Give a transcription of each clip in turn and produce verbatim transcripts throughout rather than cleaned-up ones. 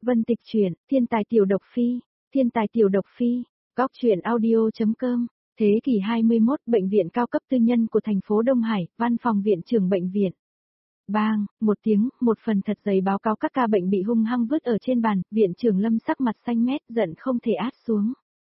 Vân Tịch truyện, Thiên tài tiểu độc phi, Thiên tài tiểu độc phi, góc truyện audio.com. Thế kỷ hai mươi mốt, bệnh viện cao cấp tư nhân của thành phố Đông Hải, văn phòng viện trưởng bệnh viện. Bang, một tiếng, một phần thật dày báo cáo các ca bệnh bị hung hăng vứt ở trên bàn, viện trưởng Lâm sắc mặt xanh mét, giận không thể át xuống.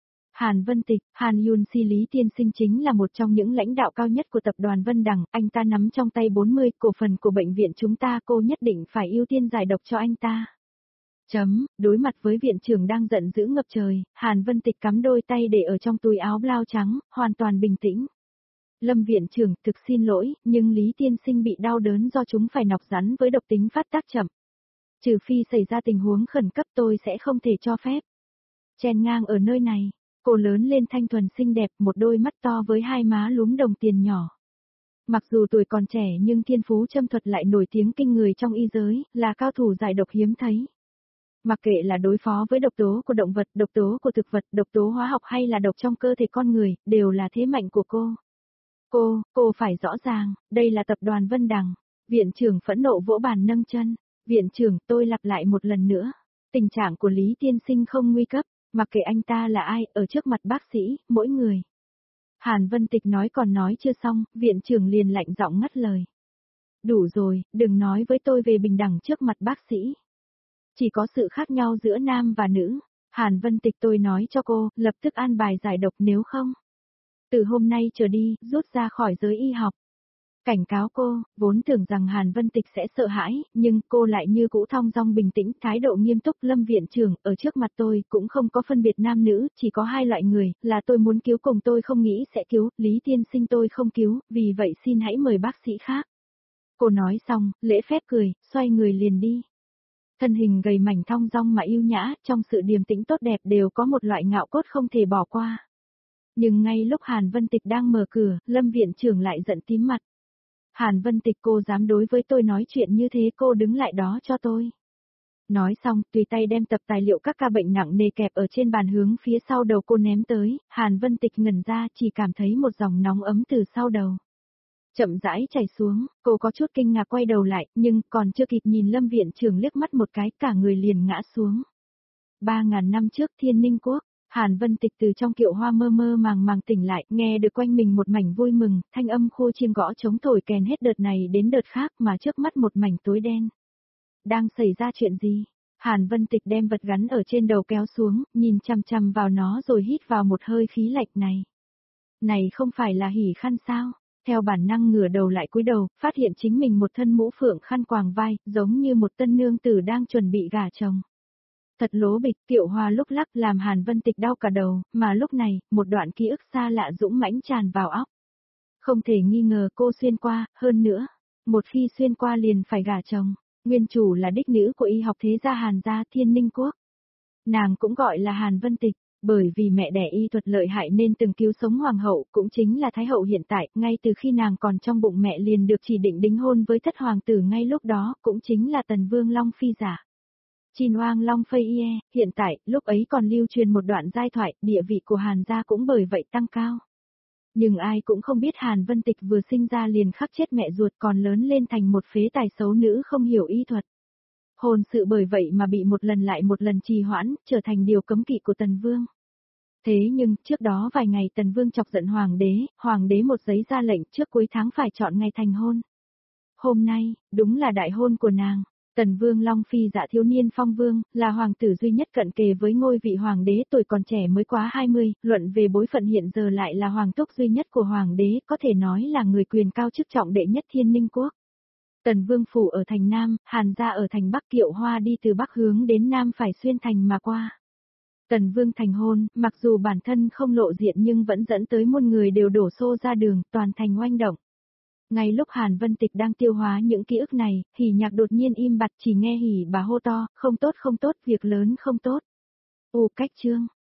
Hàn Vân Tịch, Hàn Yun Si Lý tiên sinh chính là một trong những lãnh đạo cao nhất của tập đoàn Vân Đằng, anh ta nắm trong tay bốn mươi cổ phần của bệnh viện chúng ta, cô nhất định phải ưu tiên giải độc cho anh ta. Chấm, đối mặt với viện trưởng đang giận dữ ngập trời, Hàn Vân Tịch cắm đôi tay để ở trong túi áo blau trắng, hoàn toàn bình tĩnh. Lâm viện trưởng, thực xin lỗi, nhưng Lý tiên sinh bị đau đớn do chúng phải nọc rắn với độc tính phát tác chậm. Trừ phi xảy ra tình huống khẩn cấp tôi sẽ không thể cho phép. Chen ngang ở nơi này, cô lớn lên thanh thuần xinh đẹp, một đôi mắt to với hai má lúm đồng tiền nhỏ. Mặc dù tuổi còn trẻ nhưng thiên phú châm thuật lại nổi tiếng kinh người trong y giới, là cao thủ giải độc hiếm thấy. Mặc kệ là đối phó với độc tố của động vật, độc tố của thực vật, độc tố hóa học hay là độc trong cơ thể con người, đều là thế mạnh của cô. Cô, cô phải rõ ràng, đây là tập đoàn Vân Đằng. Viện trưởng phẫn nộ vỗ bàn nâng chân. Viện trưởng, tôi lặp lại một lần nữa. Tình trạng của Lý tiên sinh không nguy cấp, mặc kệ anh ta là ai, ở trước mặt bác sĩ, mỗi người. Hàn Vân Tịch nói còn nói chưa xong, viện trưởng liền lạnh giọng ngắt lời. Đủ rồi, đừng nói với tôi về bình đẳng trước mặt bác sĩ. Chỉ có sự khác nhau giữa nam và nữ. Hàn Vân Tịch, tôi nói cho cô, lập tức an bài giải độc, nếu không. Từ hôm nay trở đi, rút ra khỏi giới y học. Cảnh cáo cô, vốn tưởng rằng Hàn Vân Tịch sẽ sợ hãi, nhưng cô lại như cũ thong dong bình tĩnh, thái độ nghiêm túc. Lâm viện trưởng, ở trước mặt tôi, cũng không có phân biệt nam nữ, chỉ có hai loại người, là tôi muốn cứu cùng tôi không nghĩ sẽ cứu, Lý tiên sinh tôi không cứu, vì vậy xin hãy mời bác sĩ khác. Cô nói xong, lễ phép cười, xoay người liền đi. Thân hình gầy mảnh thong dong mà yêu nhã, trong sự điềm tĩnh tốt đẹp đều có một loại ngạo cốt không thể bỏ qua. Nhưng ngay lúc Hàn Vân Tịch đang mở cửa, Lâm viện trưởng lại giận tím mặt. Hàn Vân Tịch, cô dám đối với tôi nói chuyện như thế, cô đứng lại đó cho tôi. Nói xong, tùy tay đem tập tài liệu các ca bệnh nặng nề kẹp ở trên bàn hướng phía sau đầu cô ném tới, Hàn Vân Tịch ngẩn ra, chỉ cảm thấy một dòng nóng ấm từ sau đầu. Chậm rãi chảy xuống, cô có chút kinh ngạc quay đầu lại, nhưng còn chưa kịp nhìn Lâm viện trưởng liếc mắt một cái, cả người liền ngã xuống. Ba ngàn năm trước Thiên Ninh Quốc, Hàn Vân Tịch từ trong kiệu hoa mơ mơ màng màng tỉnh lại, nghe được quanh mình một mảnh vui mừng, thanh âm khô chiêng gõ trống thổi kèn hết đợt này đến đợt khác mà trước mắt một mảnh tối đen. Đang xảy ra chuyện gì? Hàn Vân Tịch đem vật gắn ở trên đầu kéo xuống, nhìn chằm chằm vào nó rồi hít vào một hơi khí lạnh này. Này không phải là hỉ khăn sao? Theo bản năng ngửa đầu lại cúi đầu, phát hiện chính mình một thân mũ phượng khăn quàng vai, giống như một tân nương tử đang chuẩn bị gả chồng. Thật lố bịch, kiệu hoa lúc lắc làm Hàn Vân Tịch đau cả đầu, mà lúc này, một đoạn ký ức xa lạ dũng mãnh tràn vào óc. Không thể nghi ngờ cô xuyên qua, hơn nữa, một khi xuyên qua liền phải gả chồng, nguyên chủ là đích nữ của y học thế gia Hàn gia Thiên Ninh Quốc. Nàng cũng gọi là Hàn Vân Tịch, bởi vì mẹ đẻ y thuật lợi hại nên từng cứu sống hoàng hậu, cũng chính là thái hậu hiện tại, ngay từ khi nàng còn trong bụng mẹ liền được chỉ định đính hôn với thất hoàng tử ngay lúc đó, cũng chính là Tần Vương Long Phi giả. Chin Oang Long Phây Ie, hiện tại, lúc ấy còn lưu truyền một đoạn giai thoại, địa vị của Hàn gia cũng bởi vậy tăng cao. Nhưng ai cũng không biết Hàn Vân Tịch vừa sinh ra liền khắc chết mẹ ruột, còn lớn lên thành một phế tài xấu nữ không hiểu y thuật. Hôn sự bởi vậy mà bị một lần lại một lần trì hoãn, trở thành điều cấm kỵ của Tần Vương. Thế nhưng, trước đó vài ngày Tần Vương chọc giận Hoàng đế, Hoàng đế một giấy ra lệnh trước cuối tháng phải chọn ngày thành hôn. Hôm nay, đúng là đại hôn của nàng. Tần Vương Long Phi dạ thiếu niên phong vương, là hoàng tử duy nhất cận kề với ngôi vị hoàng đế, tuổi còn trẻ mới quá hai mươi, luận về bối phận hiện giờ lại là hoàng túc duy nhất của hoàng đế, có thể nói là người quyền cao chức trọng đệ nhất Thiên Ninh Quốc. Tần Vương phủ ở thành Nam, Hàn gia ở thành Bắc, kiệu hoa đi từ Bắc hướng đến Nam phải xuyên thành mà qua. Tần Vương thành hôn, mặc dù bản thân không lộ diện nhưng vẫn dẫn tới muôn người đều đổ xô ra đường, toàn thành oanh động. Ngay lúc Hàn Vân Tịch đang tiêu hóa những ký ức này, Hỉ Nhạc đột nhiên im bặt, chỉ nghe Hỉ bà hô to, không tốt không tốt, việc lớn không tốt. Ô cách chương,